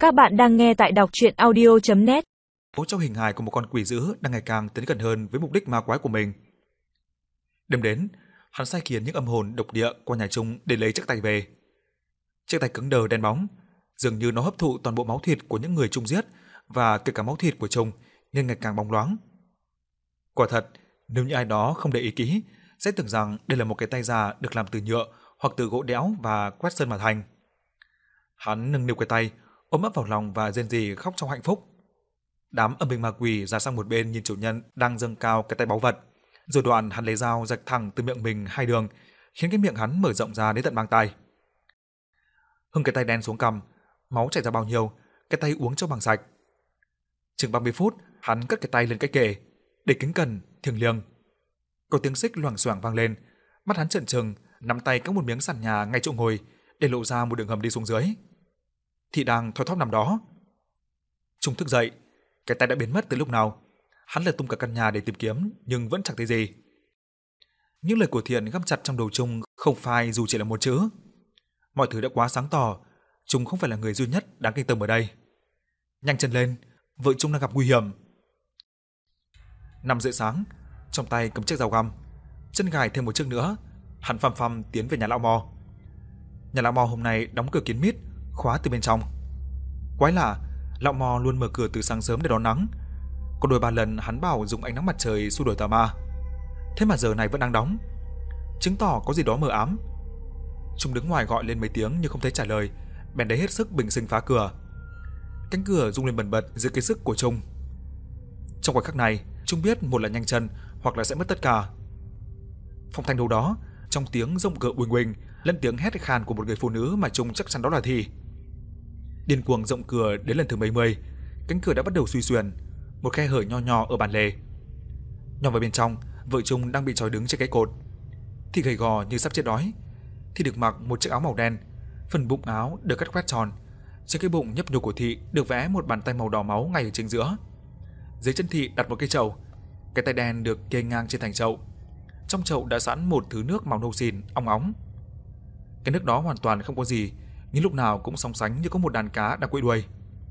Các bạn đang nghe tại đọc truyện audio.net. Trong hình hài của một con quỷ dữ đang ngày càng tiến gần hơn với mục đích ma quái của mình. Đêm đến, hắn sai khiến những âm hồn độc địa qua nhà Trung để lấy chiếc tay về. Chiếc tay cứng đờ đen bóng, dường như nó hấp thụ toàn bộ máu thịt của những người Trung giết và kể cả máu thịt của Trung nên ngày càng bóng loáng. Quả thật, nếu như ai đó không để ý kỹ, sẽ tưởng rằng đây là một cái tay già được làm từ nhựa hoặc từ gỗ đẽo và quét sơn mà thành. Hắn nâng niu cái tay, ôm ấp vào lòng và rên rỉ khóc trong hạnh phúc. Đám âm binh ma quỷ ra sang một bên nhìn chủ nhân đang dâng cao cái tay báu vật, rồi đoạn hắn lấy dao rạch thẳng từ miệng mình 2 đường, khiến cái miệng hắn mở rộng ra đến tận mang tai. Hưng cái tay đen xuống cằm, máu chảy ra bao nhiêu, cái tay uống cho bằng sạch. Chừng 30 phút, hắn cất cái tay lên cái kệ, để kính cẩn, thiêng liêng. Có tiếng xích loảng xoảng vang lên, mắt hắn trợn trừng, nắm tay cắm một miếng sàn nhà ngay chỗ ngồi, để lộ ra một đường hầm đi xuống dưới. Thị đang thoi thóp nằm đó. Trung thức dậy, cái tay đã biến mất từ lúc nào. Hắn lật tung cả căn nhà để tìm kiếm, nhưng vẫn chẳng thấy gì. Những lời của Thiện găm chặt trong đầu Trung không phai dù chỉ là một chữ. Mọi thứ đã quá sáng tỏ, Trung không phải là người duy nhất đáng kinh tâm ở đây. Nhanh chân lên, vợ Trung đang gặp nguy hiểm. 5 rưỡi sáng, trong tay cầm chiếc dao găm, chân gài thêm một chiếc nữa, hắn phăm phăm tiến về nhà lão Mò. Nhà lão Mò hôm nay đóng cửa kín mít, khóa từ bên trong. Quái lạ, lão Mò luôn mở cửa từ sáng sớm để đón nắng. Có đôi ba lần hắn bảo dùng ánh nắng mặt trời xua đuổi tà ma, thế mà giờ này vẫn đang đóng, chứng tỏ có gì đó mờ ám. Trung đứng ngoài gọi lên mấy tiếng nhưng không thấy trả lời, bèn lấy hết sức bình sinh phá cửa. Cánh cửa rung lên bần bật dưới cái sức của Trung. Trong khoảnh khắc này, Trung biết một là nhanh chân hoặc là sẽ mất tất cả. Phong thanh đâu đó, trong tiếng rông cửa uỳnh uỳnh lẫn tiếng hét khan của một người phụ nữ mà Trung chắc chắn đó là Thị. Điên cuồng rộng cửa đến lần thứ mấy mươi, cánh cửa đã bắt đầu suy xuyển, một khe hở nho nhỏ ở bàn lề. Nhòm vào bên trong, vợ Trung đang bị trói đứng trên cái cột. Thị gầy gò như sắp chết đói. Thị được mặc một chiếc áo màu đen, phần bụng áo được cắt khoét tròn. Trên cái bụng nhấp nhô của Thị được vẽ một bàn tay màu đỏ máu ngay ở chính giữa. Dưới chân Thị đặt một cái chậu, cái tay đen được kê ngang trên thành chậu. Trong chậu đã sẵn một thứ nước màu nâu xìn, óng óng. Cái nước đó hoàn toàn không có gì, nhưng lúc nào cũng sóng sánh như có một đàn cá đang quẫy đuôi.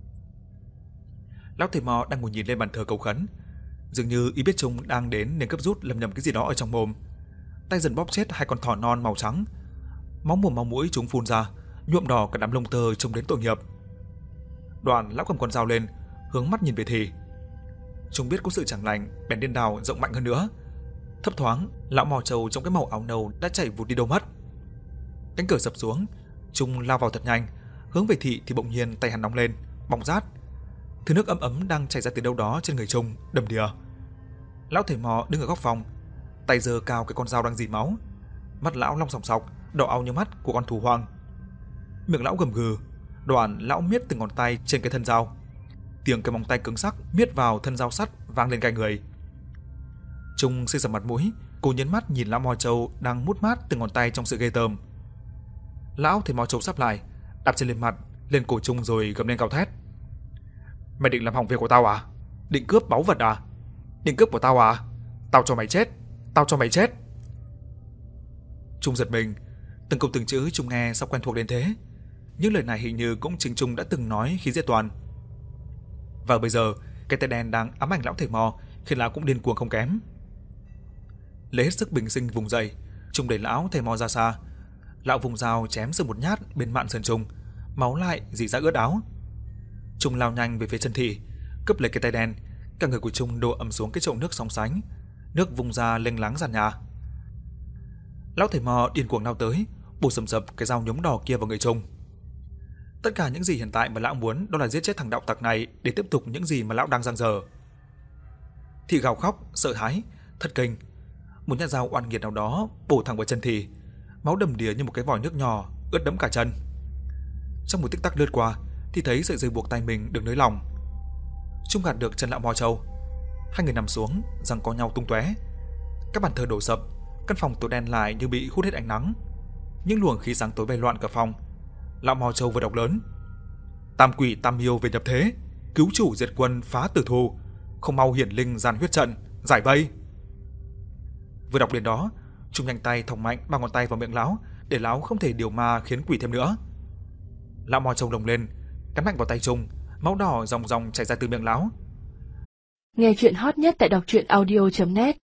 Lão thầy Mò đang ngồi nhìn lên bàn thờ cầu khấn, dường như ý biết Trung đang đến nên gấp rút lầm nhầm cái gì đó ở trong mồm. Tay dần bóp chết 2 con thỏ non màu trắng, máu mồm máu mũi chúng phun ra, nhuộm đỏ cả đám lông tơ trông đến tội nghiệp. Đoạn lão cầm con dao lên, hướng mắt nhìn về Thị. Trung biết có sự chẳng lành, bèn điên đào rộng mạnh hơn nữa. Thấp thoáng, lão mò trầu trong cái màu áo nâu đã chảy vụt đi đâu mất. Cánh cửa sập xuống, Trung lao vào thật nhanh, hướng về Thị thì bỗng nhiên tay hắn nóng lên, bỏng rát. Thứ nước ấm ấm đang chảy ra từ đâu đó trên người Trung, đầm đìa. Lão thầy Mò đứng ở góc phòng, tay giơ cao cái con dao đang rỉ máu. Mắt lão long sòng sọc, đỏ au như mắt của con thú hoang. Miệng lão gầm gừ, đoạn lão miết từng ngón tay trên cái thân dao. Tiếng cái móng tay cứng sắc miết vào thân dao sắt vang lên gai người. Trung sưng sầm mặt mũi, cô nhấn mắt nhìn lão mò trâu đang mút mát từng ngón tay trong sự ghê tởm. Lão thầy mò trâu sắp lại, đạp chân lên mặt, lên cổ Trung rồi gầm lên gào thét: "Mày định làm hỏng việc của tao à? Định cướp báu vật à? Định cướp của tao à? Tao cho mày chết, tao cho mày chết." Trung giật mình, từng câu từng chữ Trung nghe sao quen thuộc đến thế. Những lời này hình như cũng chính Trung đã từng nói khi giết Toàn. Và bây giờ, cái tay đen đang ám ảnh lão thầy Mò khiến lão cũng điên cuồng không kém. Lấy hết sức bình sinh vùng dậy, Trung đẩy lão thầy Mò ra xa. Lão vùng dao chém sườn một nhát bên mạn sườn Trung, máu lại rỉ ra ướt áo. Trung lao nhanh về phía chân Thị, cướp lấy cái tay đen, cả người của Trung đổ ầm xuống cái chậu nước sóng sánh, nước vung ra lênh láng sàn nhà. Lão thầy Mò điên cuồng lao tới, bổ sầm sập cái dao nhúng đỏ kia vào người Trung. Tất cả những gì hiện tại mà lão muốn đó là giết chết thằng đạo tặc này để tiếp tục những gì mà lão đang dang dở. Thị gào khóc, sợ hãi, thất kinh. Một nhát dao oan nghiệt nào đó bổ thẳng vào chân Thị, máu đầm đìa như một cái vòi nước nhỏ, ướt đẫm cả chân. Trong một tích tắc lướt qua, thì thấy sợi dây buộc tay mình được nới lỏng. Trung gạt được chân lão mò trâu. Hai người nằm xuống, giằng co nhau tung tóe. Các bàn thờ đổ sập, căn phòng tối đen lại như bị hút hết ánh nắng. Những luồng khí sáng tối bay loạn cả phòng. Lão mò trâu vừa đọc lớn: "Tam quỷ tam yêu về nhập thế, cứu chủ diệt quân phá tử thù, không mau hiển linh gian huyết trận, giải vây." Vừa đọc đến đó, Trung nhanh tay thòng mạnh 3 ngón tay vào miệng lão, để lão không thể điều ma khiến quỷ thêm nữa. Lão mò trâu lồng lên, cắn mạnh vào tay Trung, máu đỏ ròng ròng chảy ra từ miệng lão. Nghe chuyện hot nhất tại đọc truyện audio.net